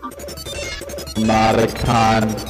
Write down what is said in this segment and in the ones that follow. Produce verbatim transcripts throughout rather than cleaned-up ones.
Nauticon.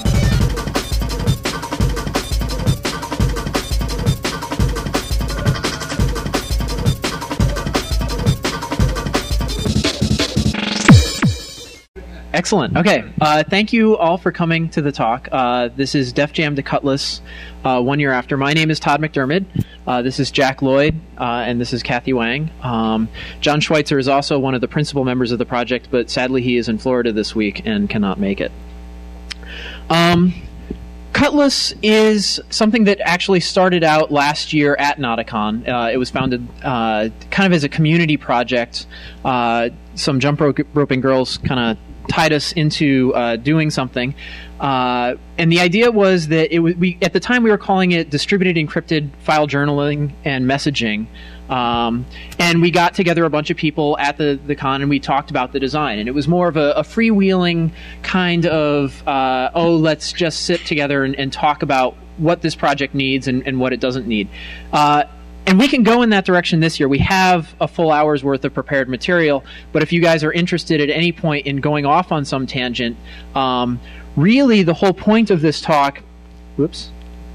Excellent. Okay. Uh, thank you all for coming to the talk. Uh, this is Def Jam to Cutlass, uh, one year after. My name is Todd McDermott. Uh, this is Jack Lloyd, uh, and this is Kathy Wang. Um, John Schweitzer is also one of the principal members of the project, but sadly he is in Florida this week and cannot make it. Um, Cutlass is something that actually started out last year at Nauticon. Uh, it was founded uh, kind of as a community project. Uh, some jump rope- roping girls kind of tied us into uh, doing something, uh, and the idea was that it was, we at the time we were calling it distributed encrypted file journaling and messaging, um, and we got together a bunch of people at the, the con and we talked about the design, and it was more of a, a freewheeling kind of uh, oh let's just sit together and, and talk about what this project needs and, and what it doesn't need. Uh, And we can go in that direction this year. We have a full hour's worth of prepared material, but if you guys are interested at any point in going off on some tangent, um, really the whole point of this talk... Whoops.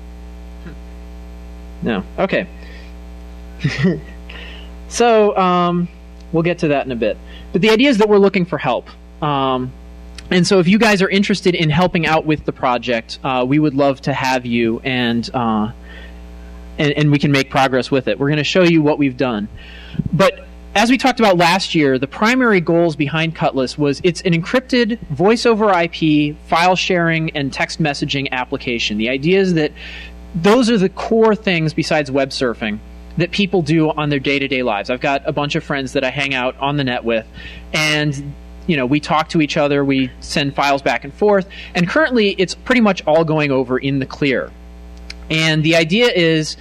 No. Okay. so, um, we'll get to that in a bit. But the idea is that we're looking for help. Um, and so if you guys are interested in helping out with the project, uh, we would love to have you, and... Uh, And, and we can make progress with it. We're going to show you what we've done. But as we talked about last year, the primary goals behind Cutlass was it's an encrypted voice over I P, file sharing, and text messaging application. The idea is that those are the core things besides web surfing that people do on their day-to-day lives. I've got a bunch of friends that I hang out on the net with, and you know, we talk to each other, we send files back and forth, and currently it's pretty much all going over in the clear. And the idea is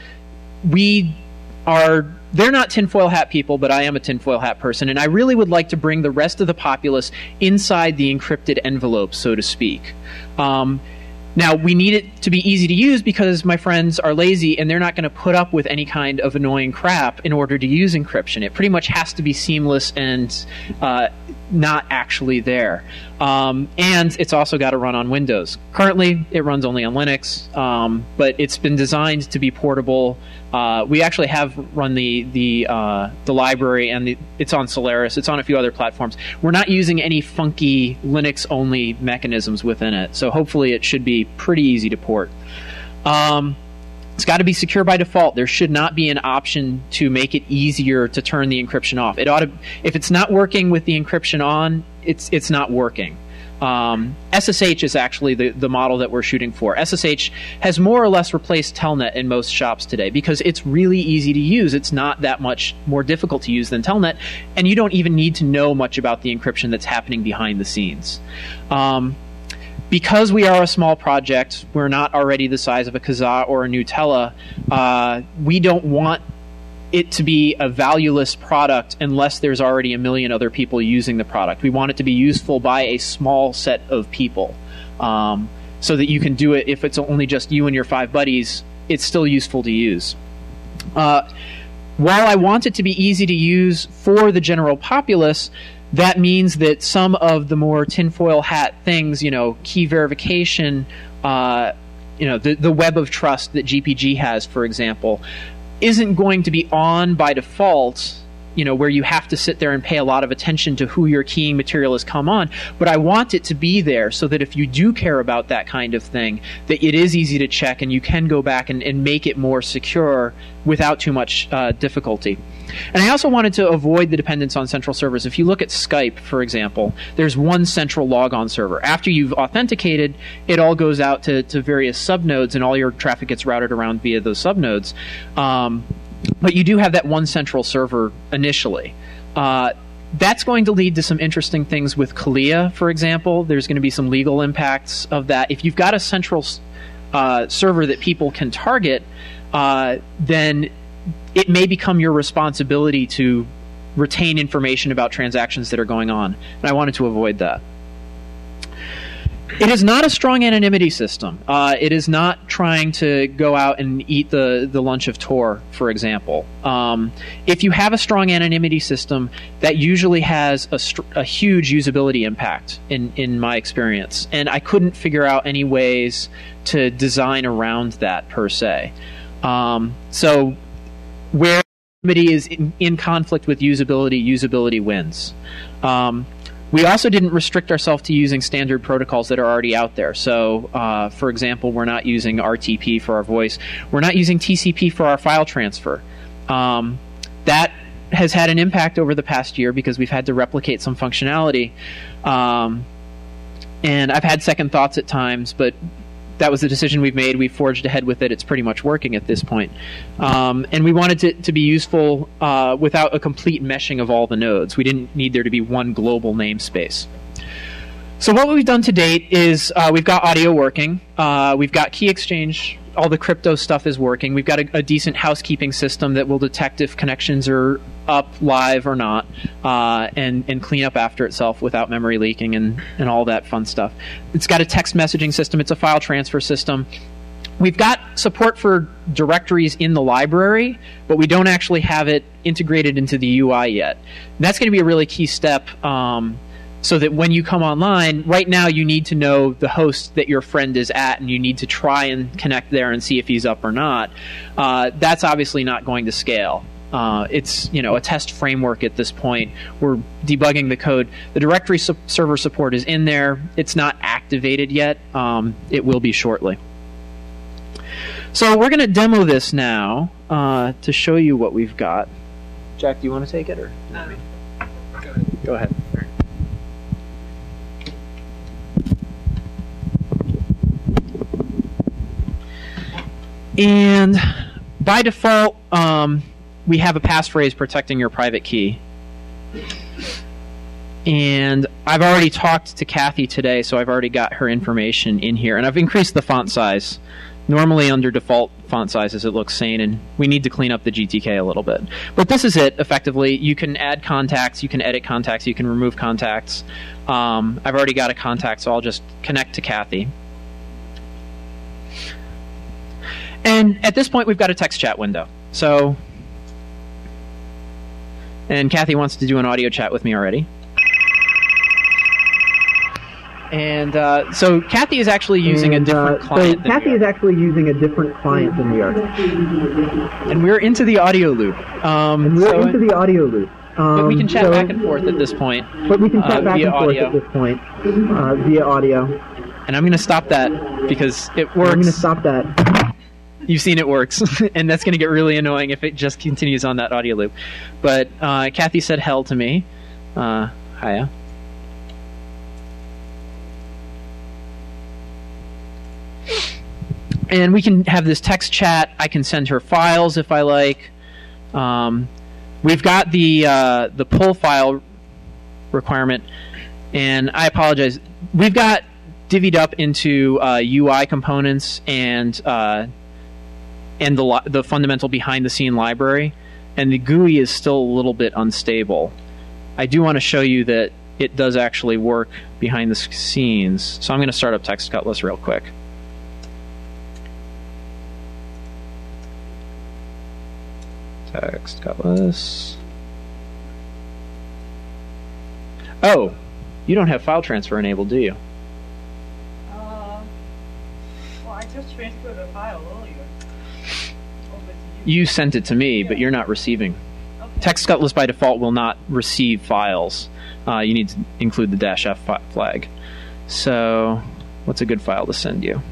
we are, they're not tinfoil hat people, but I am a tinfoil hat person, and I really would like to bring the rest of the populace inside the encrypted envelope, so to speak. Um, now, we need it to be easy to use because my friends are lazy and they're not going to put up with any kind of annoying crap in order to use encryption. It pretty much has to be seamless and uh, not actually there. Um, and it's also got to run on Windows. Currently, it runs only on Linux, um, but it's been designed to be portable. Uh, we actually have run the the uh, the library, and the, it's on Solaris. It's on a few other platforms. We're not using any funky Linux-only mechanisms within it, so hopefully it should be pretty easy to port. Um, It's got to be secure by default. There should not be an option to make it easier to turn the encryption off. It ought to, if it's not working with the encryption on, it's it's not working. Um, S S H is actually the, the model that we're shooting for. S S H has more or less replaced Telnet in most shops today because it's really easy to use. It's not that much more difficult to use than Telnet, and you don't even need to know much about the encryption that's happening behind the scenes. Um, Because we are a small project, we're not already the size of a Kazaa or a Gnutella, uh, we don't want it to be a valueless product unless there's already a million other people using the product. We want it to be useful by a small set of people, um, so that you can do it. If it's only just you and your five buddies, it's still useful to use. Uh, while I want it to be easy to use for the general populace, that means that some of the more tinfoil hat things, you know, key verification, uh, you know, the, the web of trust that G P G has, for example, isn't going to be on by default, you know, where you have to sit there and pay a lot of attention to who your keying material has come on. But I want it to be there so that if you do care about that kind of thing, that it is easy to check and you can go back and, and make it more secure without too much uh, difficulty. And I also wanted to avoid the dependence on central servers. If you look at Skype, for example, there's one central logon server. After you've authenticated, it all goes out to, to various subnodes, and all your traffic gets routed around via those subnodes. Um, but you do have that one central server initially. Uh, that's going to lead to some interesting things with CALIA, for example. There's going to be some legal impacts of that. If you've got a central uh, server that people can target, uh, then it may become your responsibility to retain information about transactions that are going on. And I wanted to avoid that. It is not a strong anonymity system. Uh, it is not trying to go out and eat the, the lunch of Tor, for example. Um, if you have a strong anonymity system, that usually has a, str- a huge usability impact in, in my experience. And I couldn't figure out any ways to design around that per se. Um, so where anonymity is in, in conflict with usability, usability wins. Um, We also didn't restrict ourselves to using standard protocols that are already out there. So, uh, for example, we're not using R T P for our voice. We're not using T C P for our file transfer. Um, that has had an impact over the past year because we've had to replicate some functionality. Um, and I've had second thoughts at times, but that was the decision we've made. We forged ahead with it. It's pretty much working at this point. Um, and we wanted it to, to be useful uh, without a complete meshing of all the nodes. We didn't need there to be one global namespace. So what we've done to date is uh, we've got audio working. Uh, we've got key exchange. All the crypto stuff is working. We've got a, a decent housekeeping system that will detect if connections are up live or not, uh, and, and clean up after itself without memory leaking and, and all that fun stuff. It's got a text messaging system. It's a file transfer system. We've got support for directories in the library, but we don't actually have it integrated into the U I yet. And that's going to be a really key step, um, so that when you come online, right now you need to know the host that your friend is at, and you need to try and connect there and see if he's up or not. Uh, that's obviously not going to scale. Uh, it's you know a test framework at this point. We're debugging the code. The directory su- server support is in there. It's not activated yet. Um, it will be shortly. So we're going to demo this now uh, to show you what we've got. Jack, do you want to take it or? No. Go ahead. Go ahead. And by default, um, we have a passphrase protecting your private key. And I've already talked to Kathy today, so I've already got her information in here. And I've increased the font size. Normally under default font sizes it looks sane, and we need to clean up the G T K a little bit. But this is it, effectively. You can add contacts, you can edit contacts, you can remove contacts. Um, I've already got a contact, so I'll just connect to Kathy. And at this point, we've got a text chat window. So, and Kathy wants to do an audio chat with me already. And uh, so Kathy is actually using and, a different uh, client. So Kathy is actually using a different client than we are. And we're into the audio loop. Um, and we're so into the audio loop. Um, but we can chat so, back and forth at this point. But we can chat uh, back via and forth audio. at this point uh, via audio. And I'm going to stop that because it works. I'm going to stop that. You've seen it works, and that's going to get really annoying if it just continues on that audio loop. But uh, Kathy said hell to me. Uh, hiya. And we can have this text chat. I can send her files if I like. Um, we've got the uh, the pull file requirement, and I apologize. We've got divvied up into uh, U I components and uh, and the li- the fundamental behind the scene library, and the G U I is still a little bit unstable. I do want to show you that it does actually work behind the scenes. So I'm going to start up Text Cutlass real quick. Text Cutlass. Oh, you don't have file transfer enabled, do you? Uh, well, I just transferred a file earlier over to you. You sent it to me, Yeah. but you're not receiving. Okay. Text Cutlass by default will not receive files. Uh, you need to include the dash F fi- flag. So, what's a good file to send you?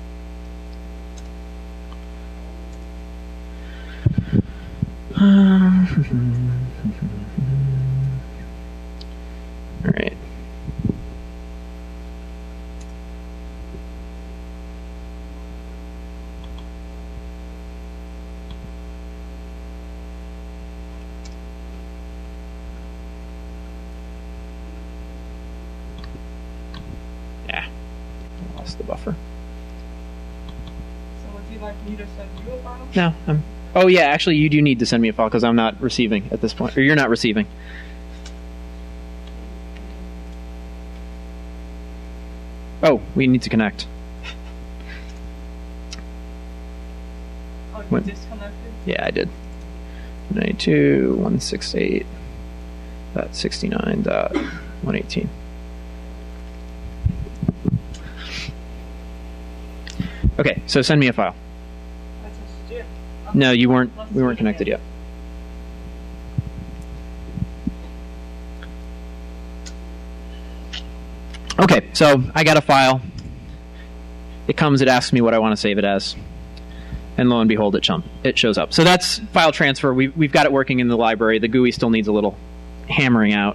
Um, all right. Yeah, lost the buffer. So would you like me to send you a file? No, I'm. Oh yeah, actually, you do need to send me a file because I'm not receiving at this point, or you're not receiving. Oh, we need to connect. Oh, you What? disconnected? Yeah, I did. ninety-two dot one sixty-eight dot sixty-nine dot one eighteen. Okay, so send me a file. I just did. No, you weren't. Let's We do weren't it connected again. yet. Okay, so I got a file. It comes, it asks me what I want to save it as. And lo and behold, it, chum- it shows up. So that's file transfer. We, we've got it working in the library. The G U I still needs a little hammering out.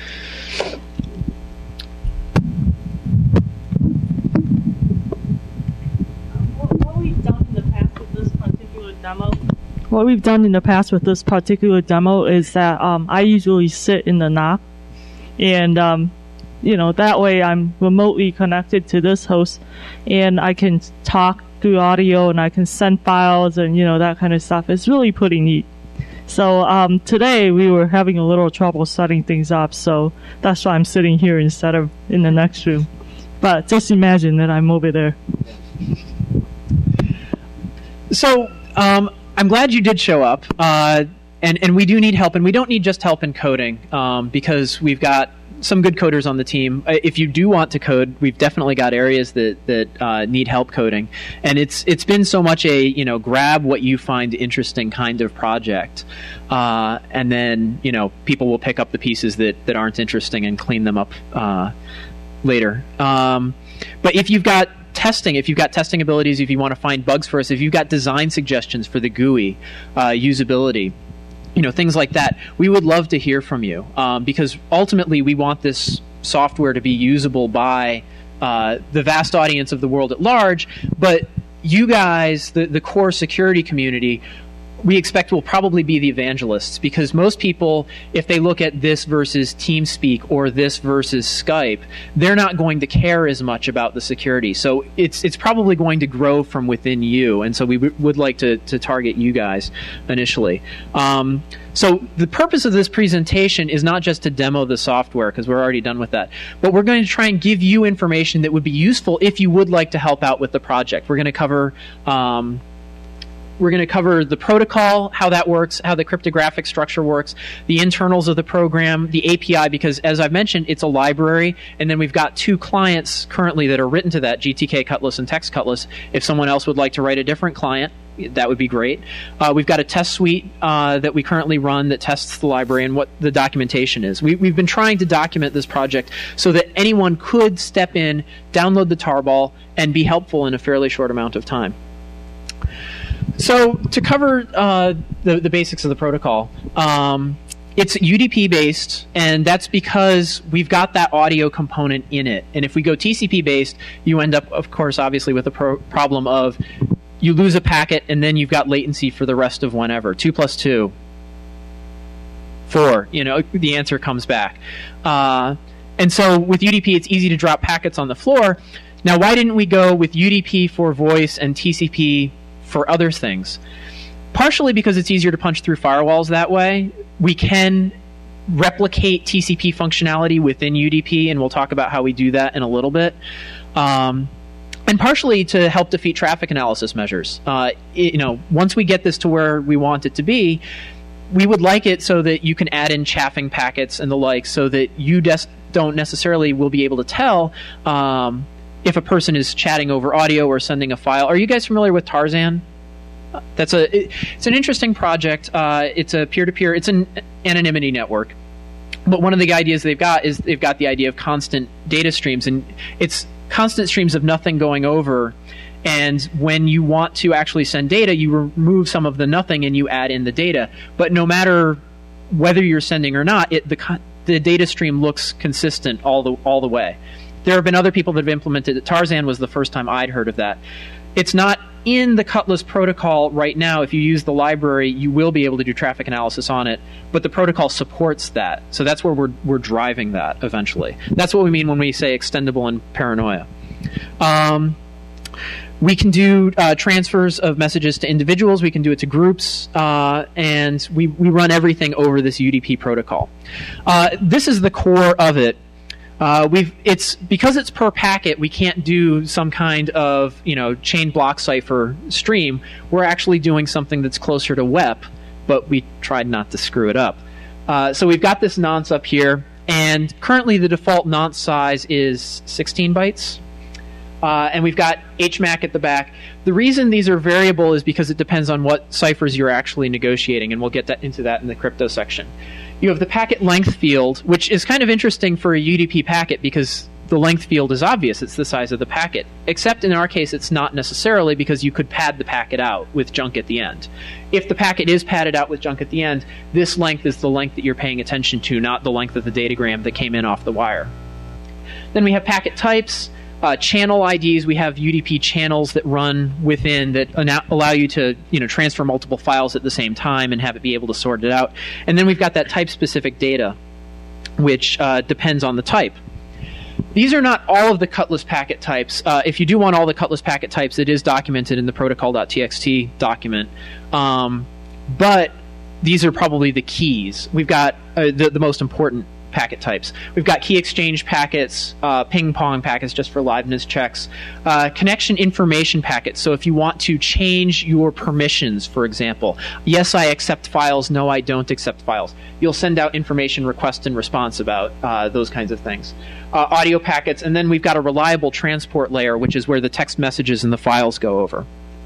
What, what we've done in the past with this particular demo, What we've done in the past with this particular demo is that um, I usually sit in the N O C, and um, you know that way I'm remotely connected to this host, and I can talk through audio, and I can send files, and you know that kind of stuff. It's really pretty neat. So um, today we were having a little trouble setting things up, so that's why I'm sitting here instead of in the next room. But just imagine that I'm over there. So um, I'm glad you did show up. Uh, and, and we do need help, and we don't need just help in coding um, because we've got some good coders on the team. Uh, If you do want to code, we've definitely got areas that that uh, need help coding, and it's it's been so much a you know grab what you find interesting kind of project, uh, and then you know people will pick up the pieces that that aren't interesting and clean them up uh, later. Um, but if you've got testing, if you've got testing abilities, if you want to find bugs for us, if you've got design suggestions for the G U I, uh, usability, you know, things like that, we would love to hear from you um, because ultimately we want this software to be usable by uh, the vast audience of the world at large, but you guys, the, the core security community, we expect will probably be the evangelists because most people, if they look at this versus TeamSpeak or this versus Skype, they're not going to care as much about the security. So it's it's probably going to grow from within you, and so we w- would like to, to target you guys initially. Um, so the purpose of this presentation is not just to demo the software because we're already done with that, but we're going to try and give you information that would be useful if you would like to help out with the project. We're going to cover um, We're going to cover the protocol, how that works, how the cryptographic structure works, the internals of the program, the A P I, because as I've mentioned, it's a library, and then we've got two clients currently that are written to that, G T K Cutlass and Text Cutlass. If someone else would like to write a different client, that would be great. Uh, we've got a test suite uh, that we currently run that tests the library and what the documentation is. We, we've been trying to document this project so that anyone could step in, download the tarball, and be helpful in a fairly short amount of time. So to cover uh, the, the basics of the protocol, um, it's U D P based, and that's because we've got that audio component in it. And if we go T C P based, you end up, of course, obviously with the pro- problem of you lose a packet and then you've got latency for the rest of whenever. Two plus two, four. You know, the answer comes back. Uh, and so with U D P, it's easy to drop packets on the floor. Now, why didn't we go with U D P for voice and T C P for other things? Partially because it's easier to punch through firewalls that way. We can replicate T C P functionality within U D P, and we'll talk about how we do that in a little bit. Um, and partially to help defeat traffic analysis measures. Uh, it, you know, once we get this to where we want it to be, we would like it so that you can add in chaffing packets and the like, so that you des- don't necessarily will be able to tell um, if a person is chatting over audio or sending a file. Are you guys familiar with Tarzan? That's a it, it's an interesting project. Uh, it's a peer-to-peer. It's an anonymity network. But one of the ideas they've got is they've got the idea of constant data streams, and it's constant streams of nothing going over. And when you want to actually send data, you remove some of the nothing and you add in the data. But no matter whether you're sending or not, it, the the data stream looks consistent all the all the way. There have been other people that have implemented it. Tarzan was the first time I'd heard of that. It's not in the Cutlass protocol right now. If you use the library, you will be able to do traffic analysis on it, but the protocol supports that. So that's where we're we're driving that eventually. That's what we mean when we say extendable and paranoia. Um, we can do uh, transfers of messages to individuals. We can do it to groups, uh, and we, we run everything over this U D P protocol. Uh, this is the core of it. Uh, we've it's because it's per packet. We can't do some kind of you know chain block cipher stream. We're actually doing something that's closer to W E P, but we tried not to screw it up. Uh, so we've got this nonce up here, and currently the default nonce size is sixteen bytes, uh, and we've got H M A C at the back. The reason these are variable is because it depends on what ciphers you're actually negotiating, and we'll get that, into that in the crypto section. You have the packet length field, which is kind of interesting for a U D P packet because the length field is obvious. It's the size of the packet. Except in our case, it's not necessarily because you could pad the packet out with junk at the end. If the packet is padded out with junk at the end, this length is the length that you're paying attention to, not the length of the datagram that came in off the wire. Then we have packet types. Uh, channel I Ds, we have U D P channels that run within that allow you to you know transfer multiple files at the same time and have it be able to sort it out. And then we've got that type-specific data, which uh, depends on the type. These are not all of the Cutlass packet types. Uh, if you do want all the Cutlass packet types, it is documented in the protocol.txt document. Um, but these are probably the keys. We've got uh, the, the most important packet types. We've got key exchange packets, uh, ping pong packets just for liveness checks, uh, connection information packets. So if you want to change your permissions, for example, yes, I accept files, no, I don't accept files. You'll send out information request and response about uh, those kinds of things. Uh, audio packets, and then we've got a reliable transport layer, which is where the text messages and the files go over.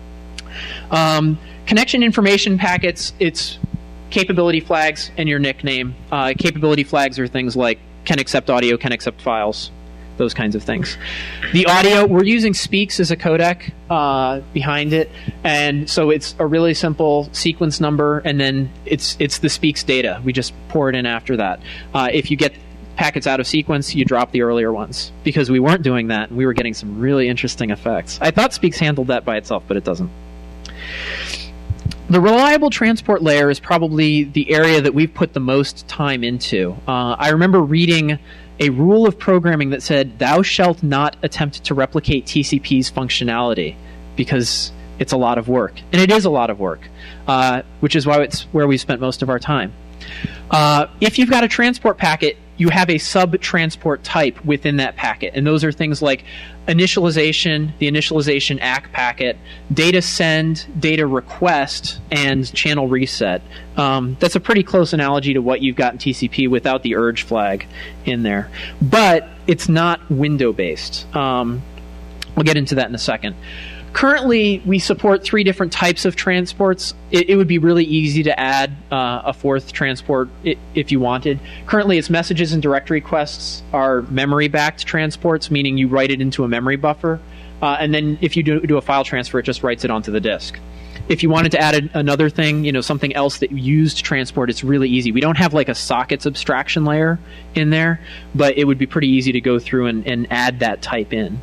Um, connection information packets, it's capability flags and your nickname. Uh, capability flags are things like can accept audio, can accept files, those kinds of things. The audio, we're using Speaks as a codec uh, behind it, and so it's a really simple sequence number, and then it's it's the Speaks data. We just pour it in after that. Uh, if you get packets out of sequence, you drop the earlier ones, because we weren't doing that, and we were getting some really interesting effects. I thought Speaks handled that by itself, but it doesn't. The reliable transport layer is probably the area that we've put the most time into. Uh, I remember reading a rule of programming that said, thou shalt not attempt to replicate T C P's functionality, because it's a lot of work. And it is a lot of work, uh, which is why it's where we spent most of our time. Uh, if you've got a transport packet, you have a sub-transport type within that packet. And those are things like initialization, the initialization A C K packet, data send, data request, and channel reset. Um, that's a pretty close analogy to what you've got in T C P without the urge flag in there. But it's not window-based. Um, we'll get into that in a second. Currently, we support three different types of transports. It, it would be really easy to add uh, a fourth transport if you wanted. Currently, its messages and direct requests are memory-backed transports, meaning you write it into a memory buffer. Uh, and then if you do, do a file transfer, it just writes it onto the disk. If you wanted to add a, another thing, you know, something else that used transport, it's really easy. We don't have like a sockets abstraction layer in there, but it would be pretty easy to go through and, and add that type in.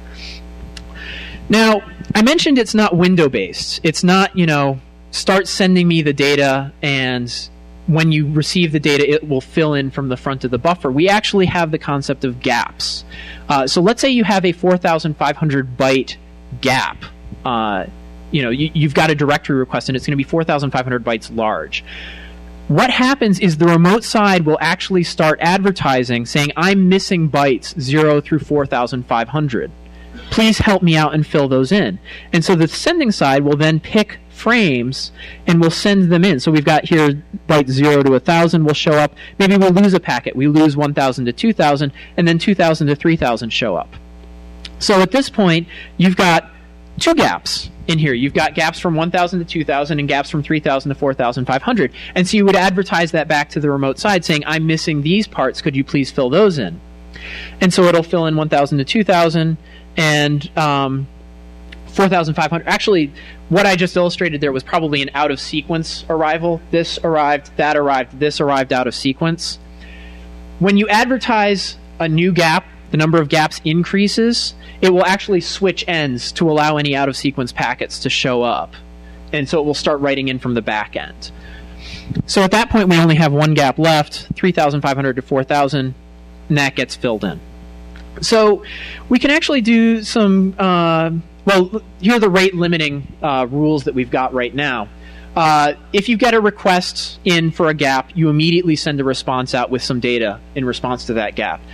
Now, I mentioned it's not window-based. It's not, you know, start sending me the data, and when you receive the data, it will fill in from the front of the buffer. We actually have the concept of gaps. Uh, so let's say you have a four thousand five hundred byte gap. Uh, you know, you, you've got a directory request, and it's going to be four thousand five hundred bytes large. What happens is the remote side will actually start advertising, saying, I'm missing bytes zero through four thousand five hundred. Please help me out and fill those in. And so the sending side will then pick frames and we'll send them in. So we've got here byte zero to one thousand will show up. Maybe we'll lose a packet. We lose one thousand to two thousand, and then two thousand to three thousand show up. So at this point, you've got two gaps in here. You've got gaps from one thousand to two thousand and gaps from three thousand to four thousand five hundred. And so you would advertise that back to the remote side saying, I'm missing these parts. Could you please fill those in? And so it'll fill in one thousand to two thousand, and um, four thousand five hundred. Actually, what I just illustrated there was probably an out-of-sequence arrival. This arrived, that arrived, this arrived out of sequence. When you advertise a new gap, the number of gaps increases, it will actually switch ends to allow any out-of-sequence packets to show up. And so it will start writing in from the back end. So at that point, we only have one gap left, three thousand five hundred to four thousand, and that gets filled in. So we can actually do some, uh, well, here are the rate limiting uh, rules that we've got right now. Uh, if you get a request in for a gap, you immediately send a response out with some data in response to that gap.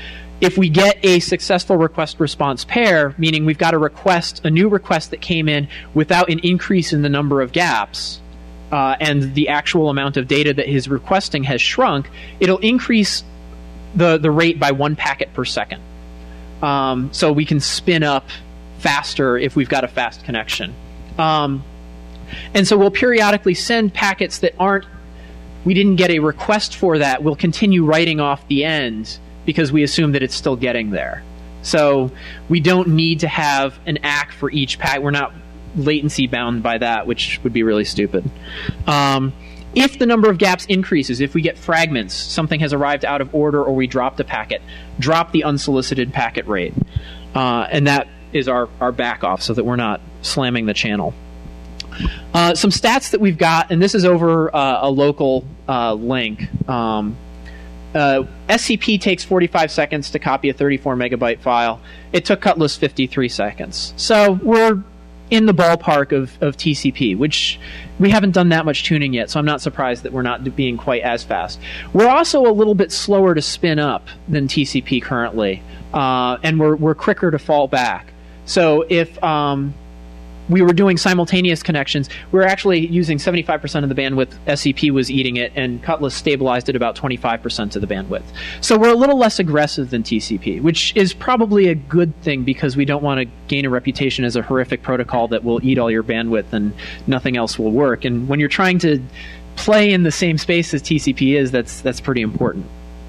If we get a successful request-response pair, meaning we've got a request, a new request that came in without an increase in the number of gaps, uh, and the actual amount of data that his requesting has shrunk, it'll increase the, the rate by one packet per second. Um, so we can spin up faster if we've got a fast connection. Um, and so we'll periodically send packets that aren't, we didn't get a request for that, we'll continue writing off the end because we assume that it's still getting there. So we don't need to have an A C K for each packet. We're not latency bound by that, which would be really stupid. Um, if the number of gaps increases, if we get fragments, something has arrived out of order or we dropped a packet, drop the unsolicited packet rate. Uh, and that is our, our back off so that we're not slamming the channel. Uh, some stats that we've got, and this is over uh, a local uh, link. Um, Uh, S C P takes forty-five seconds to copy a thirty-four megabyte file. It took Cutlass fifty-three seconds. So we're in the ballpark of, of T C P, which we haven't done that much tuning yet, so I'm not surprised that we're not being quite as fast. We're also a little bit slower to spin up than T C P currently, uh, and we're, we're quicker to fall back. So if um, we were doing simultaneous connections, we were actually using seventy-five percent of the bandwidth, S C P was eating it, and Cutlass stabilized at about twenty-five percent of the bandwidth. So we're a little less aggressive than T C P, which is probably a good thing because we don't want to gain a reputation as a horrific protocol that will eat all your bandwidth and nothing else will work. And when you're trying to play in the same space as T C P is, that's, that's pretty important.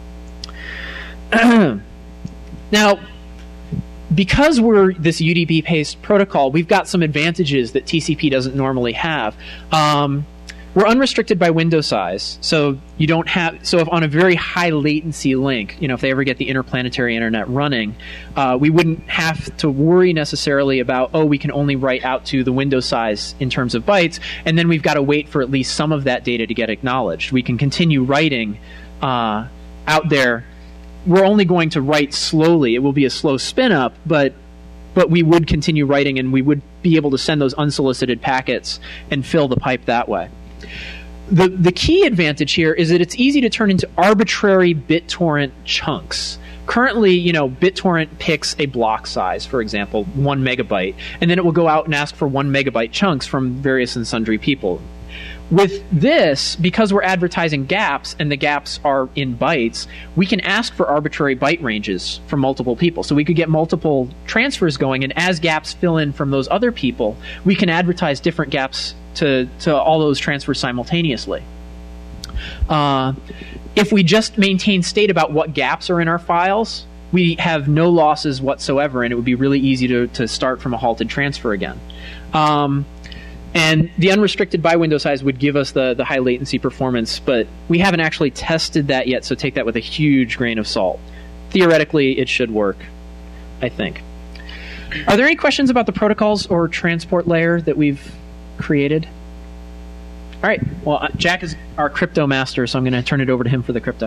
Now, because we're this U D B-based protocol, we've got some advantages that T C P doesn't normally have. Um, we're unrestricted by window size, so you don't have. So if on a very high latency link, you know, if they ever get the interplanetary internet running, uh, we wouldn't have to worry necessarily about, oh, we can only write out to the window size in terms of bytes, and then we've got to wait for at least some of that data to get acknowledged. We can continue writing uh, out there. We're only going to write slowly. It will be a slow spin up, but but we would continue writing and we would be able to send those unsolicited packets and fill the pipe that way. The the key advantage here is that it's easy to turn into arbitrary BitTorrent chunks. Currently, you know, BitTorrent picks a block size, for example, one megabyte, and then it will go out and ask for one megabyte chunks from various and sundry people. With this, because we're advertising gaps and the gaps are in bytes, we can ask for arbitrary byte ranges from multiple people. So we could get multiple transfers going, and as gaps fill in from those other people, we can advertise different gaps to, to all those transfers simultaneously. Uh, if we just maintain state about what gaps are in our files, we have no losses whatsoever, and it would be really easy to, to start from a halted transfer again. Um, And the unrestricted by window size would give us the, the high latency performance, but we haven't actually tested that yet, so take that with a huge grain of salt. Theoretically, it should work, I think. Are there any questions about the protocols or transport layer that we've created? All right. Well, Jack is our crypto master, so I'm going to turn it over to him for the crypto.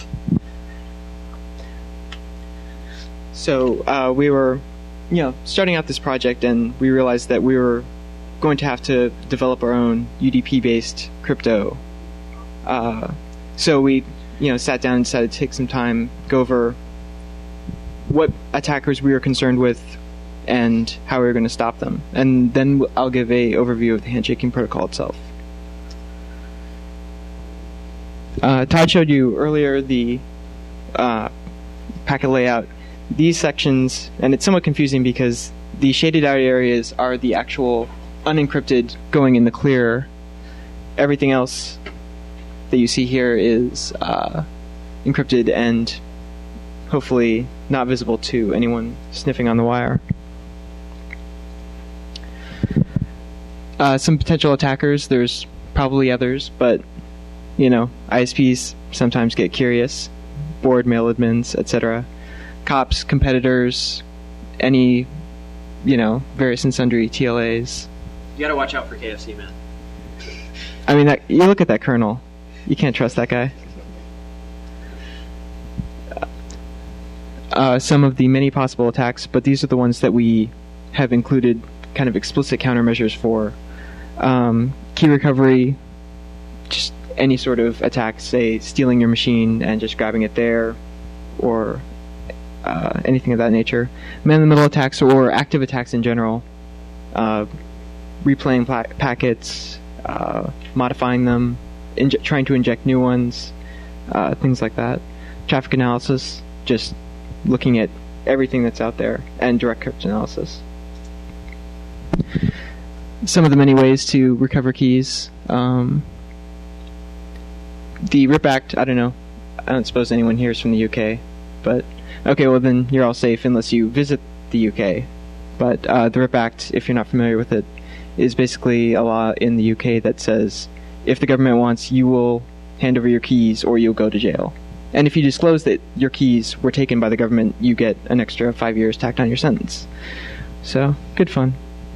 So uh, we were, you know, starting out this project, and we realized that we were going to have to develop our own U D P-based crypto. Uh, so we, you know, sat down and decided to take some time, go over what attackers we were concerned with and how we were going to stop them. And then I'll give a overview of the handshaking protocol itself. Uh, Todd showed you earlier the uh, packet layout. These sections, and it's somewhat confusing because the shaded out areas are the actual unencrypted going in the clear. Everything else that you see here is uh, encrypted and hopefully not visible to anyone sniffing on the wire. Uh, some potential attackers, there's probably others, but you know, I S Ps sometimes get curious, board mail admins, et cetera. Cops, competitors, any, you know, various and sundry T L As. You gotta watch out for K F C, man. I mean, that, you look at that colonel. You can't trust that guy. Uh, some of the many possible attacks, but these are the ones that we have included kind of explicit countermeasures for. Um, key recovery, just any sort of attack, say stealing your machine and just grabbing it there, or uh, anything of that nature. Man-in-the-middle attacks or active attacks in general, uh, replaying pla- packets, uh, modifying them, inje- trying to inject new ones, uh, things like that. Traffic analysis, just looking at everything that's out there, and direct cryptanalysis. Some of the many ways to recover keys. Um, the R I P Act, I don't know. I don't suppose anyone here is from the U K, but okay, well then you're all safe unless you visit the U K. But uh, the R I P Act, if you're not familiar with it, is basically a law in the U K that says if the government wants, you will hand over your keys or you'll go to jail. And if you disclose that your keys were taken by the government, you get an extra five years tacked on your sentence. So, good fun.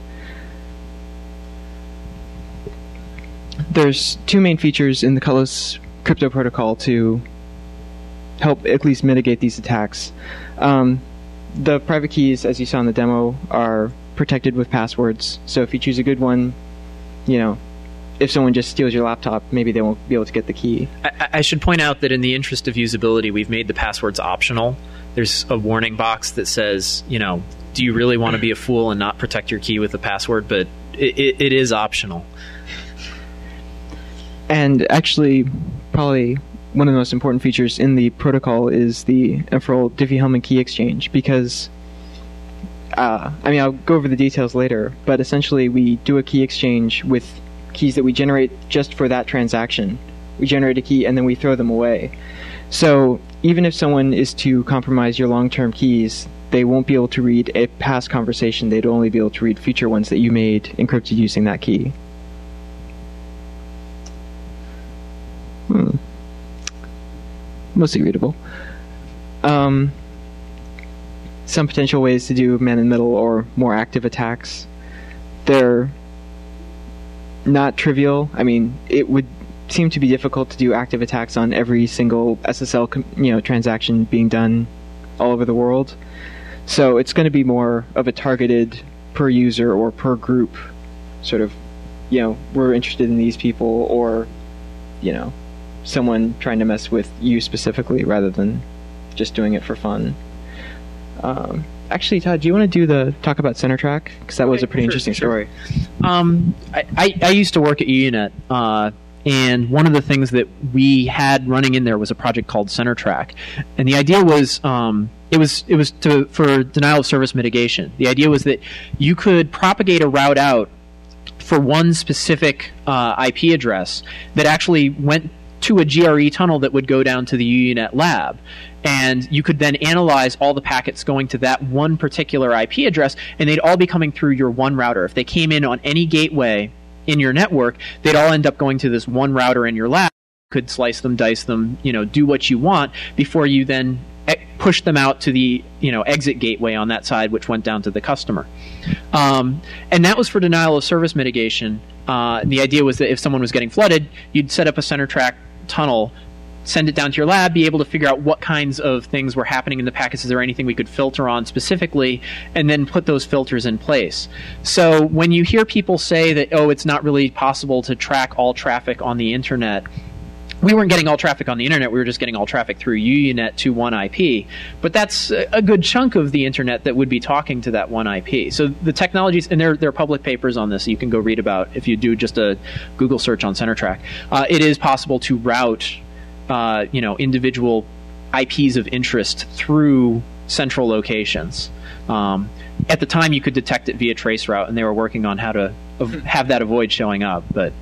There's two main features in the Cutlass crypto protocol to help at least mitigate these attacks. Um, the private keys, as you saw in the demo, are protected with passwords. So if you choose a good one, you know, if someone just steals your laptop, maybe they won't be able to get the key. I, I should point out that in the interest of usability, we've made the passwords optional. There's a warning box that says, you know, do you really want to be a fool and not protect your key with a password? But it, it, it is optional. And actually, probably one of the most important features in the protocol is the Inferl Diffie-Hellman key exchange, because, uh, I mean, I'll go over the details later, but essentially we do a key exchange with keys that we generate just for that transaction. We generate a key and then we throw them away. So even if someone is to compromise your long-term keys, they won't be able to read a past conversation. They'd only be able to read future ones that you made encrypted using that key. Hmm. Mostly readable. Um, some potential ways to do man-in-the-middle or more active attacks. They're not trivial. I mean, it would seem to be difficult to do active attacks on every single S S L com- you know, transaction being done all over the world. So it's going to be more of a targeted per user or per group sort of, you know, we're interested in these people, or, you know, someone trying to mess with you specifically rather than just doing it for fun. Um, actually, Todd, do you want to do the talk about CenterTrack? Because that was Okay, a pretty sure, interesting sure. story. Um, I, I, I used to work at UUNet, uh, and one of the things that we had running in there was a project called CenterTrack, and the idea was um, it was it was to for denial of service mitigation. The idea was that you could propagate a route out for one specific uh, I P address that actually went to a G R E tunnel that would go down to the UUNet lab. And you could then analyze all the packets going to that one particular I P address, and they'd all be coming through your one router. If they came in on any gateway in your network, they'd all end up going to this one router in your lab. You could slice them, dice them, you know, do what you want before you then e- push them out to the, you know, exit gateway on that side, which went down to the customer. Um, and that was for denial of service mitigation. Uh, the idea was that if someone was getting flooded, you'd set up a CenterTrack tunnel, send it down to your lab, be able to figure out what kinds of things were happening in the packets. Is there anything we could filter on specifically? And then put those filters in place. So when you hear people say that, oh, it's not really possible to track all traffic on the internet, we weren't getting all traffic on the internet. We were just getting all traffic through UUNet to one I P. But that's a good chunk of the internet that would be talking to that one I P. So the technologies, and there, there are public papers on this you can go read about if you do just a Google search on CenterTrack. Uh, it is possible to route uh, you know, individual I Ps of interest through central locations. Um, at the time, you could detect it via traceroute, and they were working on how to av- have that avoid showing up, but...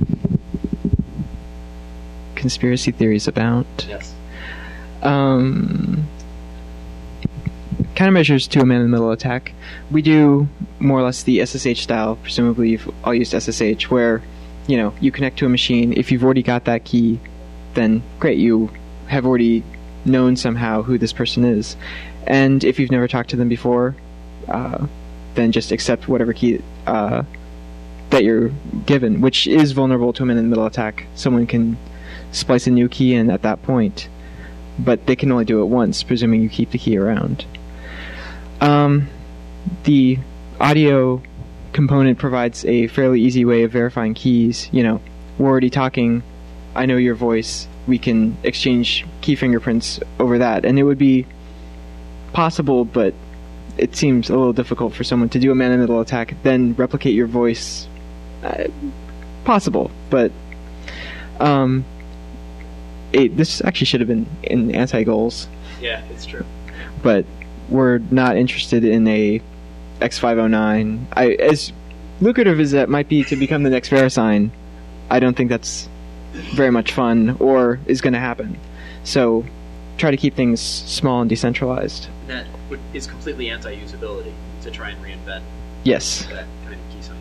Conspiracy theories abound. Yes. Um, countermeasures to a man-in-the-middle attack. We do more or less the S S H style. Presumably, you've all used S S H, where, you know, you connect to a machine. If you've already got that key, then great, you have already known somehow who this person is. And if you've never talked to them before, uh, then just accept whatever key uh, that you're given, which is vulnerable to a man-in-the-middle attack. Someone can splice a new key in at that point, but they can only do it once, presuming you keep the key around. Um, the audio component provides a fairly easy way of verifying keys. You know, we're already talking, I know your voice, we can exchange key fingerprints over that, and it would be possible, but it seems a little difficult for someone to do a man-in-the-middle attack, then replicate your voice. Uh, possible, but um, it, this actually should have been in anti-goals. Yeah, it's true. But we're not interested in a X five oh nine. I, as lucrative as that might be to become the next VeriSign, I don't think that's very much fun or is going to happen. So try to keep things small and decentralized. That would, is completely anti-usability to try and reinvent Yes. that kind of key sign.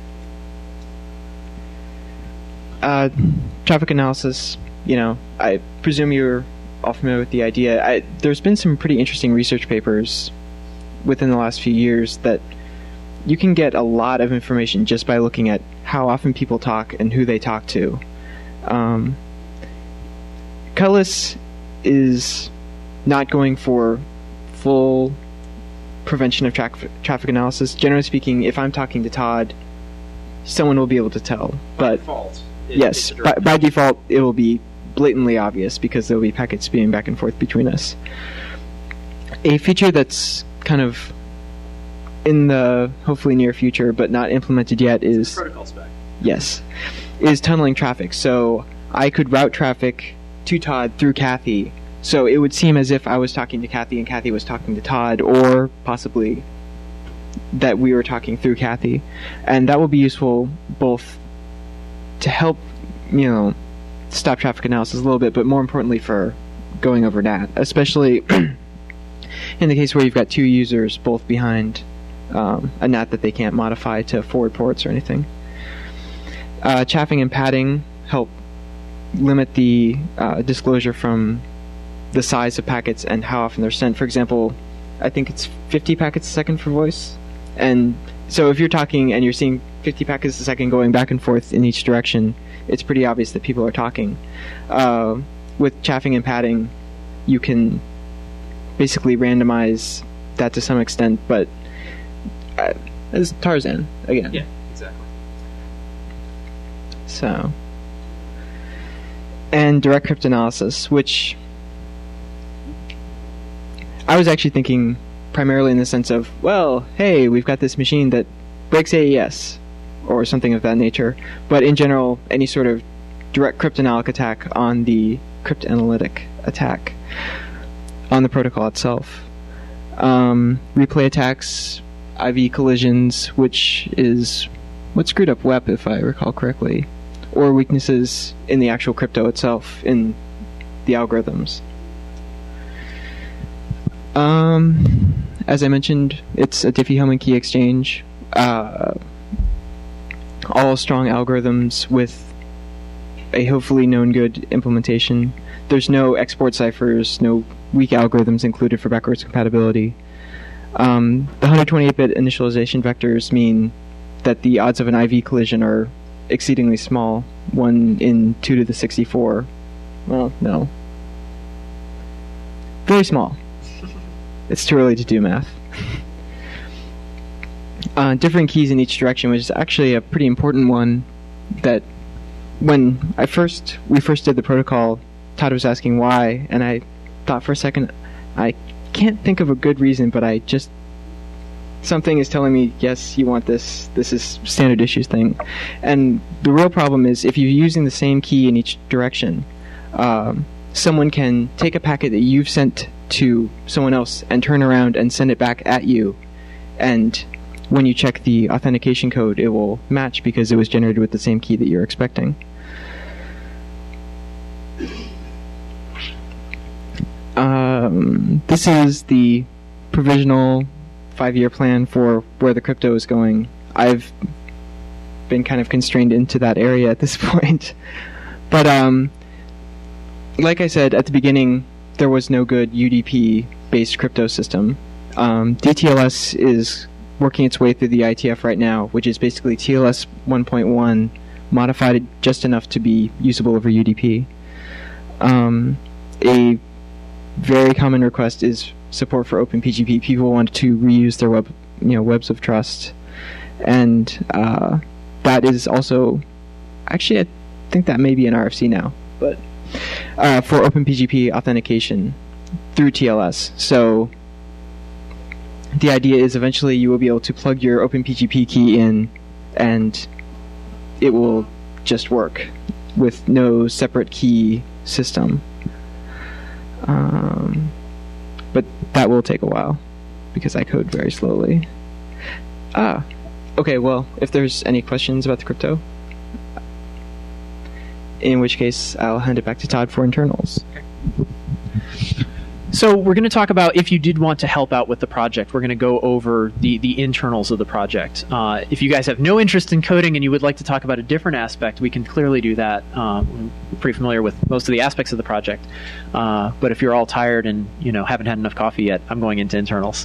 Uh, traffic analysis, you know, I presume you're all familiar with the idea. I, there's been some pretty interesting research papers within the last few years that you can get a lot of information just by looking at how often people talk and who they talk to. Um, Cutlass is not going for full prevention of tra- traffic analysis. Generally speaking, if I'm talking to Todd, someone will be able to tell. By But default, it- yes, it's a by, direct- by default, it will be blatantly obvious because there will be packets beaming back and forth between us. A feature that's kind of in the hopefully near future but not implemented yet is protocol spec. yes, is tunneling traffic. So I could route traffic to Todd through Kathy, so it would seem as if I was talking to Kathy and Kathy was talking to Todd, or possibly that we were talking through Kathy. And that will be useful both to help, you know, stop traffic analysis a little bit, but more importantly for going over N A T, especially in the case where you've got two users both behind um, a N A T that they can't modify to forward ports or anything. Uh, chaffing and padding help limit the uh, disclosure from the size of packets and how often they're sent. For example, I think it's fifty packets a second for voice. And so if you're talking and you're seeing fifty packets a second going back and forth in each direction, it's pretty obvious that people are talking. Uh, with chaffing and padding, you can basically randomize that to some extent, but uh, as Tarzan, again. Yeah, exactly. So, and direct cryptanalysis, which I was actually thinking primarily in the sense of, well, hey, we've got this machine that breaks A E S, or something of that nature. But in general, any sort of direct cryptanalytic attack on the cryptanalytic attack on the protocol itself. Um, replay attacks, I V collisions, which is what screwed up W E P, if I recall correctly, or weaknesses in the actual crypto itself, in the algorithms. Um, as I mentioned, it's a Diffie-Hellman key exchange. Uh, all strong algorithms with a hopefully known good implementation. There's no export ciphers, no weak algorithms included for backwards compatibility. Um, the one hundred twenty-eight bit initialization vectors mean that the odds of an I V collision are exceedingly small, one in two to the sixty-four. Well, no. Very small. It's too early to do math. Uh, different keys in each direction, which is actually a pretty important one. That when I first we first did the protocol, Todd was asking why, and I thought for a second, I can't think of a good reason, but I just something is telling me, yes, you want this. This is standard issues thing, and the real problem is if you're using the same key in each direction, um, someone can take a packet that you've sent to someone else and turn around and send it back at you, and when you check the authentication code, it will match because it was generated with the same key that you're expecting. Um, this is the provisional five-year plan for where the crypto is going. I've been kind of constrained into that area at this point. But um, like I said at the beginning, there was no good U D P-based crypto system. Um, D T L S is working its way through the I T F right now, which is basically T L S one point one modified just enough to be usable over U D P. Um, a very common request is support for OpenPGP. People want to reuse their web, you know, webs of trust, and uh, that is also actually I think that may be an R F C now, but uh, for OpenPGP authentication through T L S. So the idea is eventually you will be able to plug your OpenPGP key in, and it will just work with no separate key system. Um, but that will take a while because I code very slowly. Ah, okay, well, if there's any questions about the crypto, in which case I'll hand it back to Todd for internals. So we're going to talk about if you did want to help out with the project. We're going to go over the, the internals of the project. Uh, if you guys have no interest in coding and you would like to talk about a different aspect, we can clearly do that. Um, we're pretty familiar with most of the aspects of the project. Uh, but if you're all tired and you know haven't had enough coffee yet, I'm going into internals.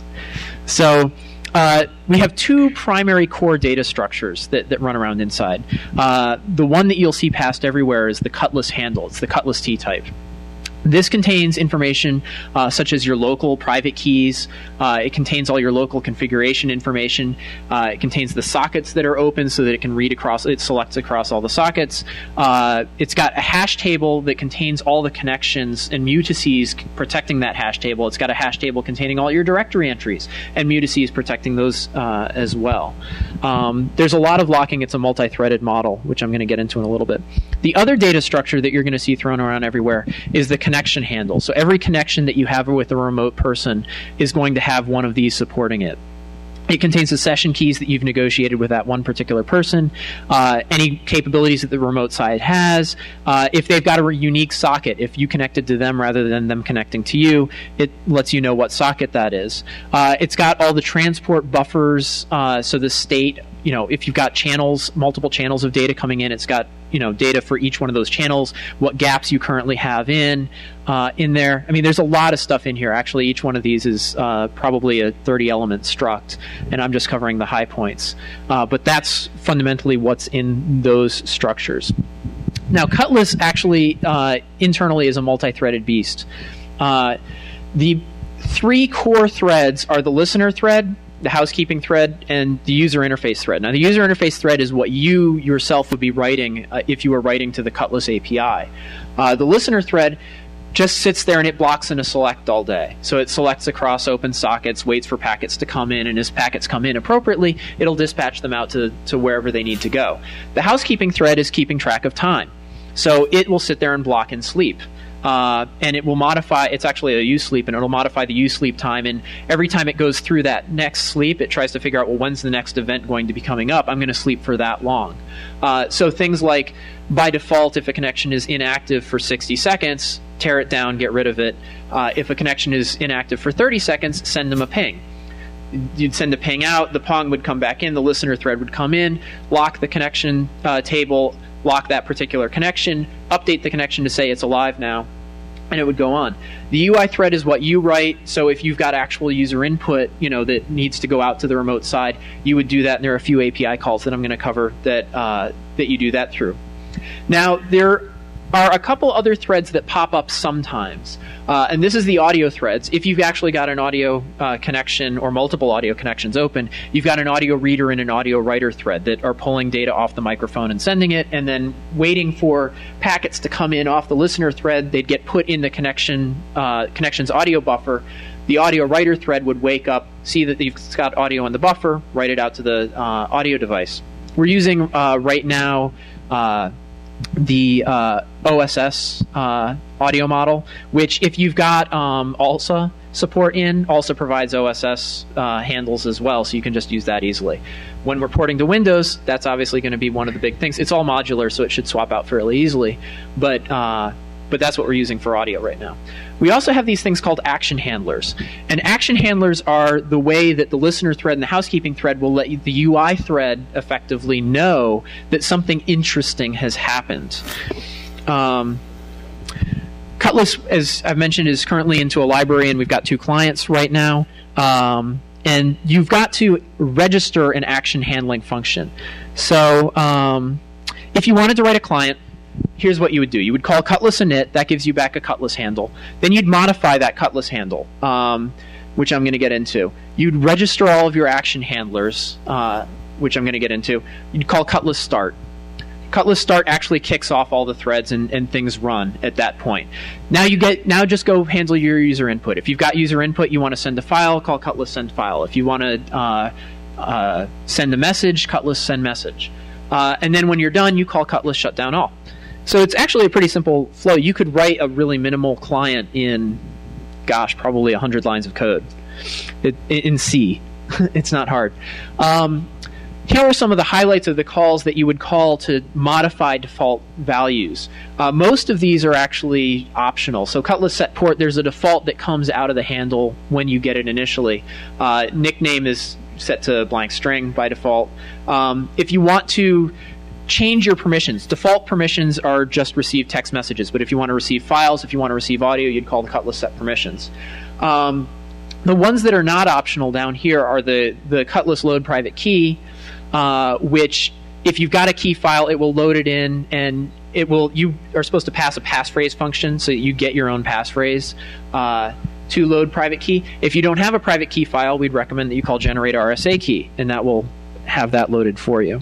So uh, we have two primary core data structures that, that run around inside. Uh, the one that you'll see passed everywhere is the Cutlass handle. It's the Cutlass T type. This contains information uh, such as your local private keys. Uh, it contains all your local configuration information. Uh, it contains the sockets that are open so that it can read across, it selects across all the sockets. Uh, it's got a hash table that contains all the connections and mutices protecting that hash table. It's got a hash table containing all your directory entries and mutices protecting those uh, as well. Um, there's a lot of locking. It's a multi-threaded model, which I'm going to get into in a little bit. The other data structure that you're going to see thrown around everywhere is the connection handle. So every connection that you have with a remote person is going to have one of these supporting it. It contains the session keys that you've negotiated with that one particular person, uh, any capabilities that the remote side has. Uh, if they've got a unique socket, if you connected to them rather than them connecting to you, it lets you know what socket that is. Uh, it's got all the transport buffers, uh, so the state, you know, if you've got channels, multiple channels of data coming in, it's got, you know, data for each one of those channels, what gaps you currently have in uh, in there. I mean, there's a lot of stuff in here. Actually, each one of these is uh, probably a thirty element struct, and I'm just covering the high points. Uh, but that's fundamentally what's in those structures. Now, Cutlass actually uh, internally is a multi-threaded beast. Uh, the three core threads are the listener thread, the housekeeping thread, and the user interface thread. Now, the user interface thread is what you yourself would be writing uh, if you were writing to the Cutlass A P I. Uh, the listener thread just sits there and it blocks in a select all day. So it selects across open sockets, waits for packets to come in, and as packets come in appropriately, it'll dispatch them out to, to wherever they need to go. The housekeeping thread is keeping track of time. So it will sit there and block and sleep. Uh, and it will modify, it's actually a U-sleep, and it'll modify the U-sleep time, and every time it goes through that next sleep, it tries to figure out, well, when's the next event going to be coming up? I'm going to sleep for that long. Uh, so things like, by default, if a connection is inactive for sixty seconds, tear it down, get rid of it. Uh, if a connection is inactive for thirty seconds, send them a ping. You'd send a ping out, the pong would come back in, the listener thread would come in, lock the connection uh, table, lock that particular connection, update the connection to say it's alive now, and it would go on. The U I thread is what you write, so if you've got actual user input, you know, that needs to go out to the remote side, you would do that, and there are a few A P I calls that I'm going to cover that uh, that you do that through. Now, there are a couple other threads that pop up sometimes, uh, and this is the audio threads. If you've actually got an audio uh, connection or multiple audio connections open, you've got an audio reader and an audio writer thread that are pulling data off the microphone and sending it, and then waiting for packets to come in off the listener thread. They'd get put in the connection uh, connection's audio buffer. The audio writer thread would wake up, see that it's got audio in the buffer, write it out to the uh, audio device. We're using uh, right now uh, the uh, O S S uh, audio model, which if you've got um, ALSA support in, also provides O S S uh, handles as well, so you can just use that easily. When we're porting to Windows, that's obviously going to be one of the big things. It's all modular, so it should swap out fairly easily, but uh, but that's what we're using for audio right now. We also have these things called action handlers. And action handlers are the way that the listener thread and the housekeeping thread will let you, the U I thread effectively know that something interesting has happened. Um, Cutlass, as I've mentioned, is currently into a library, and we've got two clients right now. Um, and you've got to register an action handling function. So um, if you wanted to write a client, here's what you would do. You would call Cutlass init. That gives you back a Cutlass handle. Then you'd modify that Cutlass handle, um, which I'm going to get into. You'd register all of your action handlers, uh, which I'm going to get into. You'd call Cutlass start. Cutlass Start actually kicks off all the threads and, and things run at that point. Now you get now just go handle your user input. If you've got user input, you want to send a file, call Cutlass Send File. If you want to uh, uh, send a message, Cutlass Send Message. Uh, and then when you're done, you call Cutlass Shut Down All. So it's actually a pretty simple flow. You could write a really minimal client in, gosh, probably one hundred lines of code it, in C. It's not hard. Um, here are some of the highlights of the calls that you would call to modify default values. Uh, most of these are actually optional. So Cutlass Set Port, there's a default that comes out of the handle when you get it initially. Uh, nickname is set to blank string by default. Um, if you want to change your permissions, default permissions are just receive text messages. But if you want to receive files, if you want to receive audio, you'd call the Cutlass Set Permissions. Um, the ones that are not optional down here are the, the Cutlass Load Private Key, uh, which if you've got a key file, it will load it in, and it will. You are supposed to pass a passphrase function, so you get your own passphrase uh, to load private key. If you don't have a private key file, we'd recommend that you call generate R S A key, and that will have that loaded for you.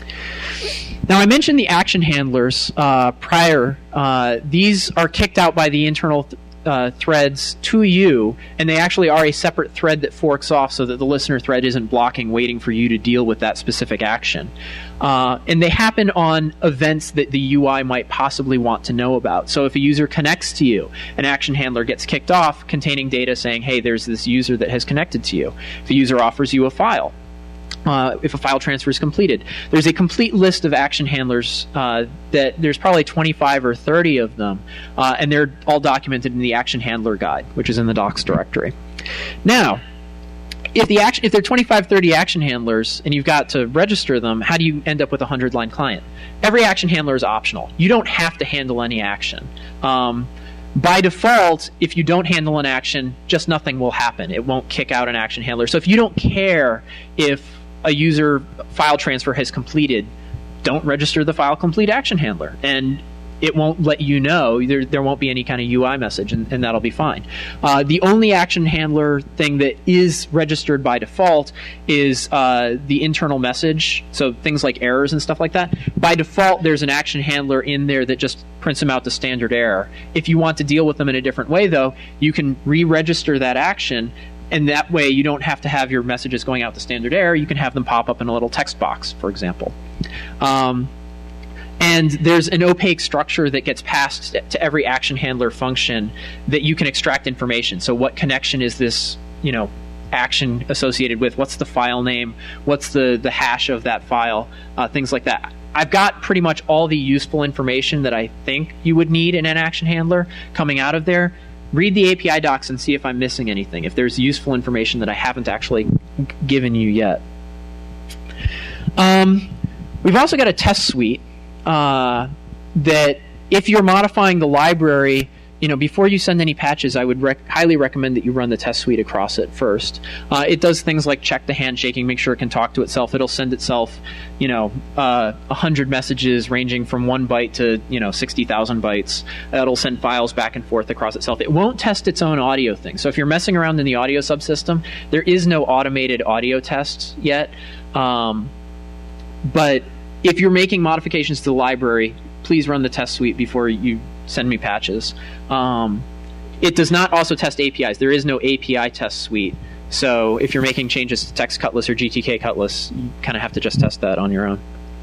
Now, I mentioned the action handlers uh, prior. Uh, these are kicked out by the internal th- uh, threads to you, and they actually are a separate thread that forks off so that the listener thread isn't blocking, waiting for you to deal with that specific action. Uh, and they happen on events that the U I might possibly want to know about. So if a user connects to you, an action handler gets kicked off containing data saying, hey, there's this user that has connected to you. If a user offers you a file, Uh, if a file transfer is completed. There's a complete list of action handlers uh, that there's probably twenty-five or thirty of them, uh, and they're all documented in the action handler guide, which is in the docs directory. Now, if the action, if there are twenty-five, thirty action handlers and you've got to register them, how do you end up with a hundred-line client? Every action handler is optional. You don't have to handle any action. Um, By default, if you don't handle an action, just nothing will happen. It won't kick out an action handler. So if you don't care if a user file transfer has completed, don't register the file complete action handler, and it won't let you know. There, there won't be any kind of U I message, and, and that'll be fine. Uh, the only action handler thing that is registered by default is uh, the internal message, so things like errors and stuff like that. By default, there's an action handler in there that just prints them out to standard error. If you want to deal with them in a different way, though, you can re-register that action, and that way you don't have to have your messages going out to standard error. You can have them pop up in a little text box, for example. Um, and there's an opaque structure that gets passed to every action handler function that you can extract information. So what connection is this, you know, action associated with? What's the file name? What's the, the hash of that file? Uh, things like that. I've got pretty much all the useful information that I think you would need in an action handler coming out of there. Read the A P I docs and see if I'm missing anything, if there's useful information that I haven't actually g- given you yet. Um, we've also got a test suite uh, that if you're modifying the library, you know, before you send any patches, I would rec- highly recommend that you run the test suite across it first. Uh, it does things like check the handshaking, make sure it can talk to itself. It'll send itself, you know, uh, one hundred messages ranging from one byte to, you know, sixty thousand bytes. It'll send files back and forth across itself. It won't test its own audio thing. So if you're messing around in the audio subsystem, there is no automated audio test yet. Um, but if you're making modifications to the library, please run the test suite before you send me patches. Um, it does not also test A P Is. There is no A P I test suite. So if you're making changes to Text Cutlass or G T K Cutlass, you kind of have to just test that on your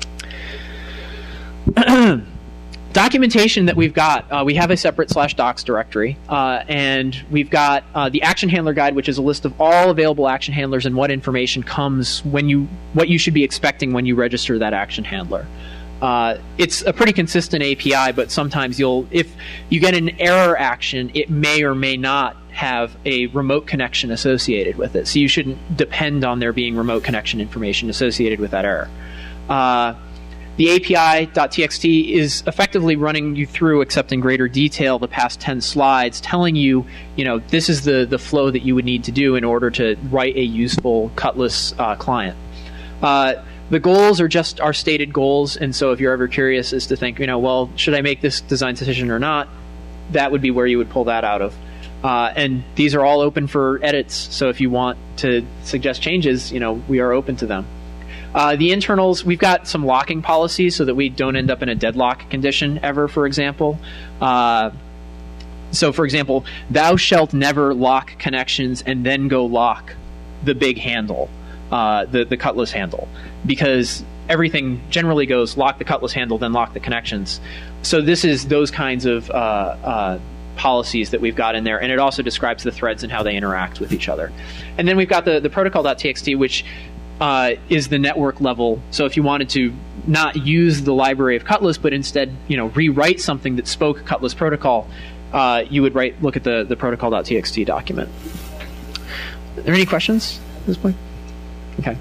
own. Documentation that we've got, uh, we have a separate slash docs directory, uh, and we've got uh, the action handler guide, which is a list of all available action handlers and what information comes when you, what you should be expecting when you register that action handler. Uh, it's a pretty consistent A P I, but sometimes you'll, if you get an error action, it may or may not have a remote connection associated with it. So you shouldn't depend on there being remote connection information associated with that error. Uh, the A P I.txt is effectively running you through, except in greater detail, the past ten slides, telling you, you know, this is the, the flow that you would need to do in order to write a useful Cutlass uh, client. Uh, The goals are just our stated goals, and so if you're ever curious as to think, you know, well, should I make this design decision or not, that would be where you would pull that out of. Uh, and these are all open for edits, so if you want to suggest changes, you know, we are open to them. Uh, the internals, we've got some locking policies so that we don't end up in a deadlock condition ever, for example. Uh, so, for example, thou shalt never lock connections and then go lock the big handle, uh, the, the Cutlass handle, because everything generally goes lock the Cutlass handle, then lock the connections. So this is those kinds of uh, uh, policies that we've got in there, and it also describes the threads and how they interact with each other. And then we've got the, the protocol.txt, which uh, is the network level. So if you wanted to not use the library of Cutlass, but instead, you know, rewrite something that spoke Cutlass protocol, uh, you would write look at the, the protocol.txt document. Are there any questions at this point? Okay.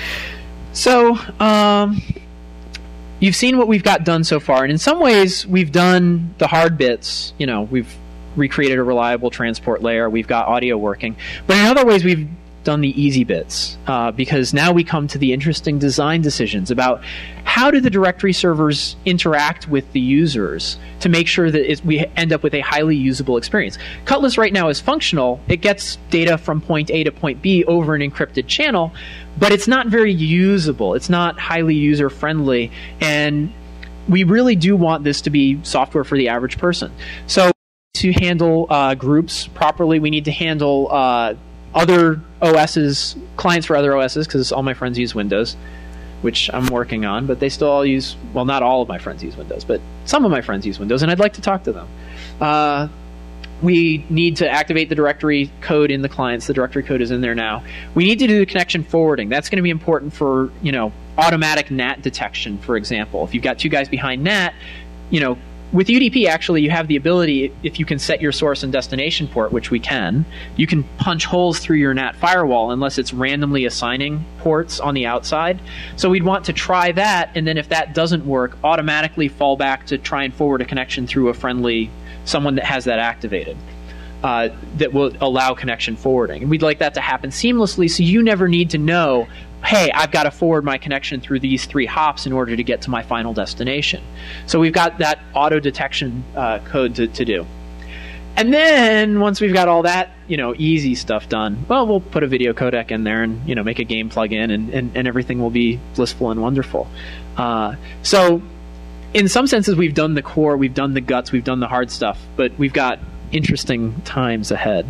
So, um, you've seen what we've got done so far, and in some ways, we've done the hard bits. You know, we've recreated a reliable transport layer, we've got audio working. But in other ways, we've done the easy bits, uh, because now we come to the interesting design decisions about how do the directory servers interact with the users to make sure that it, we end up with a highly usable experience. Cutlass right now is functional. It gets data from point A to point B over an encrypted channel, but it's not very usable. It's not highly user-friendly, and we really do want this to be software for the average person. So to handle uh, groups properly, we need to handle uh, other O Ss, clients for other O Ss, because all my friends use Windows, which I'm working on, but they still all use, well, not all of my friends use Windows, but some of my friends use Windows, and I'd like to talk to them. Uh, we need to activate the directory code in the clients. The directory code is in there now. We need to do the connection forwarding. That's going to be important for, you know, automatic N A T detection, for example. If you've got two guys behind N A T, you know, with U D P, actually, you have the ability, if you can set your source and destination port, which we can, you can punch holes through your N A T firewall unless it's randomly assigning ports on the outside. So we'd want to try that, and then if that doesn't work, automatically fall back to try and forward a connection through a friendly, someone that has that activated, uh, that will allow connection forwarding. And we'd like that to happen seamlessly, so you never need to know, hey, I've got to forward my connection through these three hops in order to get to my final destination. So we've got that auto detection uh, code to, to do. And then once we've got all that, you know, easy stuff done, well, we'll put a video codec in there and, you know, make a game plugin, and, and, and everything will be blissful and wonderful. Uh, so in some senses, we've done the core, we've done the guts, we've done the hard stuff, but we've got interesting times ahead.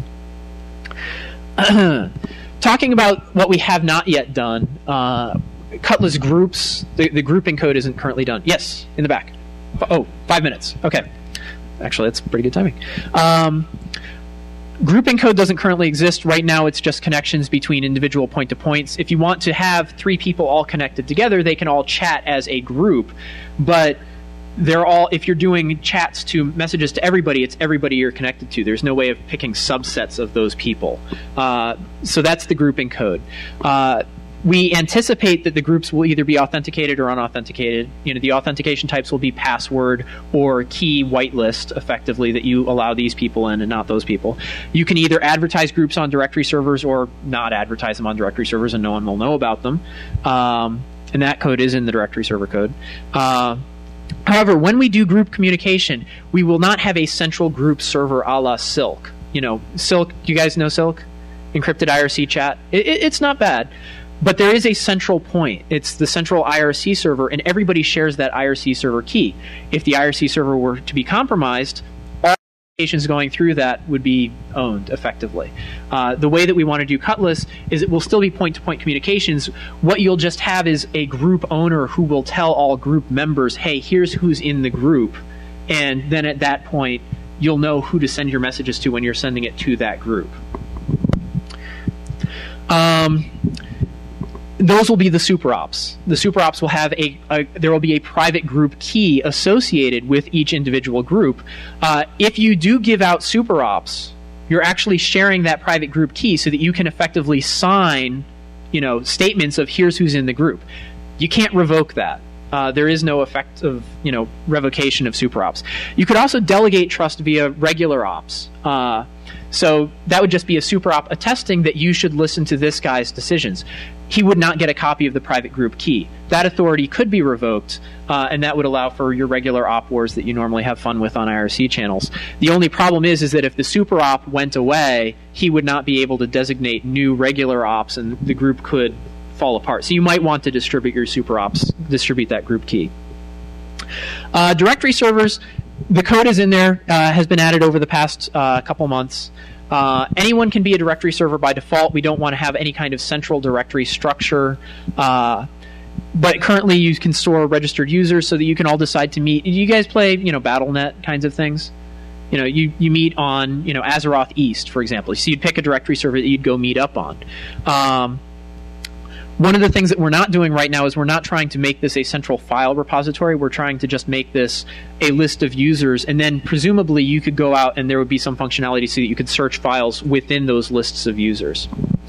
Talking about what we have not yet done, uh, Cutlass groups, the, the grouping code isn't currently done. Yes, in the back. Oh, five minutes. Okay. Actually, that's pretty good timing. Um, grouping code doesn't currently exist. Right now, it's just connections between individual point-to-points. If you want to have three people all connected together, they can all chat as a group, but they're all, if you're doing chats to messages to everybody, it's everybody you're connected to. There's no way of picking subsets of those people. Uh, so that's the grouping code. Uh, we anticipate that the groups will either be authenticated or unauthenticated. You know, the authentication types will be password or key whitelist, effectively, that you allow these people in and not those people. You can either advertise groups on directory servers or not advertise them on directory servers, and no one will know about them. Um, and that code is in the directory server code. Uh, However, when we do group communication, we will not have a central group server a la Silk. You know, Silk, do you guys know Silk? Encrypted I R C chat. It, it, it's not bad, but there is a central point. It's the central I R C server, and everybody shares that I R C server key. If the I R C server were to be compromised, all applications going through that would be owned effectively. Uh, the way that we want to do Cutlass is it will still be point-to-point communications. What you'll just have is a group owner who will tell all group members, hey, here's who's in the group. And then at that point, you'll know who to send your messages to when you're sending it to that group. Um, those will be the super ops. The super ops will have a, a there will be a private group key associated with each individual group. Uh, if you do give out super ops, you're actually sharing that private group key so that you can effectively sign, you know, statements of here's who's in the group. You can't revoke that. Uh, there is no effect of, you know, revocation of super ops. You could also delegate trust via regular ops. Uh, so that would just be a super op attesting that you should listen to this guy's decisions. He would not get a copy of the private group key. That authority could be revoked, uh, and that would allow for your regular op wars that you normally have fun with on I R C channels. The only problem is, is that if the super op went away, he would not be able to designate new regular ops, and the group could fall apart. So you might want to distribute your superops, distribute that group key. Uh, directory servers, the code is in there, uh, has been added over the past uh, couple months. Uh, anyone can be a directory server by default. We don't want to have any kind of central directory structure. Uh, but currently you can store registered users so that you can all decide to meet. You guys play, you know, Battle dot net kinds of things? You know, you, you meet on, you know, Azeroth East, for example. So you'd pick a directory server that you'd go meet up on. Um, one of the things that we're not doing right now is we're not trying to make this a central file repository. We're trying to just make this a list of users, and then presumably you could go out and there would be some functionality so that you could search files within those lists of users.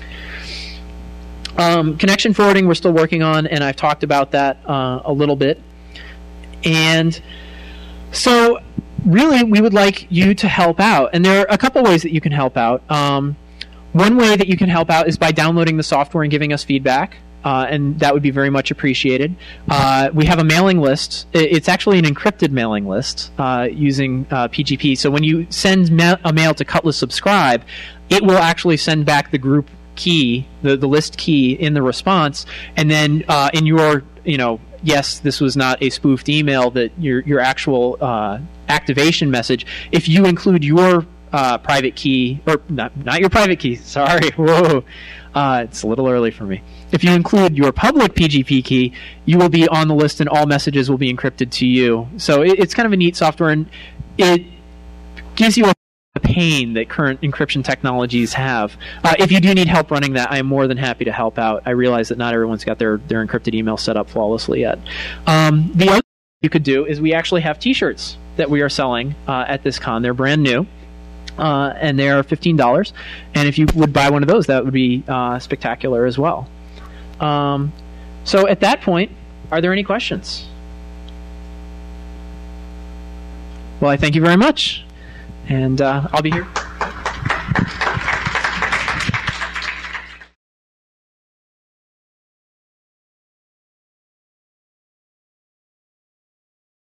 Um, connection forwarding we're still working on, and I've talked about that uh, a little bit. And so really, we would like you to help out. And there are a couple ways that you can help out. Um, one way that you can help out is by downloading the software and giving us feedback. Uh, and that would be very much appreciated. Uh, we have a mailing list. It's actually an encrypted mailing list uh, using uh, P G P. So when you send ma- a mail to Cutlass Subscribe, it will actually send back the group key, the, the list key in the response, and then uh, in your, you know, yes, this was not a spoofed email, that your your actual uh, activation message, if you include your uh, private key, or not, not your private key, sorry, whoa, uh, it's a little early for me. If you include your public P G P key, you will be on the list and all messages will be encrypted to you. So it, it's kind of a neat software, and it gives you a pain that current encryption technologies have. Uh, if you do need help running that, I am more than happy to help out. I realize that not everyone's got their, their encrypted email set up flawlessly yet. Um, the other thing you could do is we actually have t-shirts that we are selling uh, at this con. They're brand new. Uh, and they are fifteen dollars. And if you would buy one of those, that would be uh, spectacular as well. Um, so at that point, are there any questions? Well, I thank you very much. And uh, I'll be here.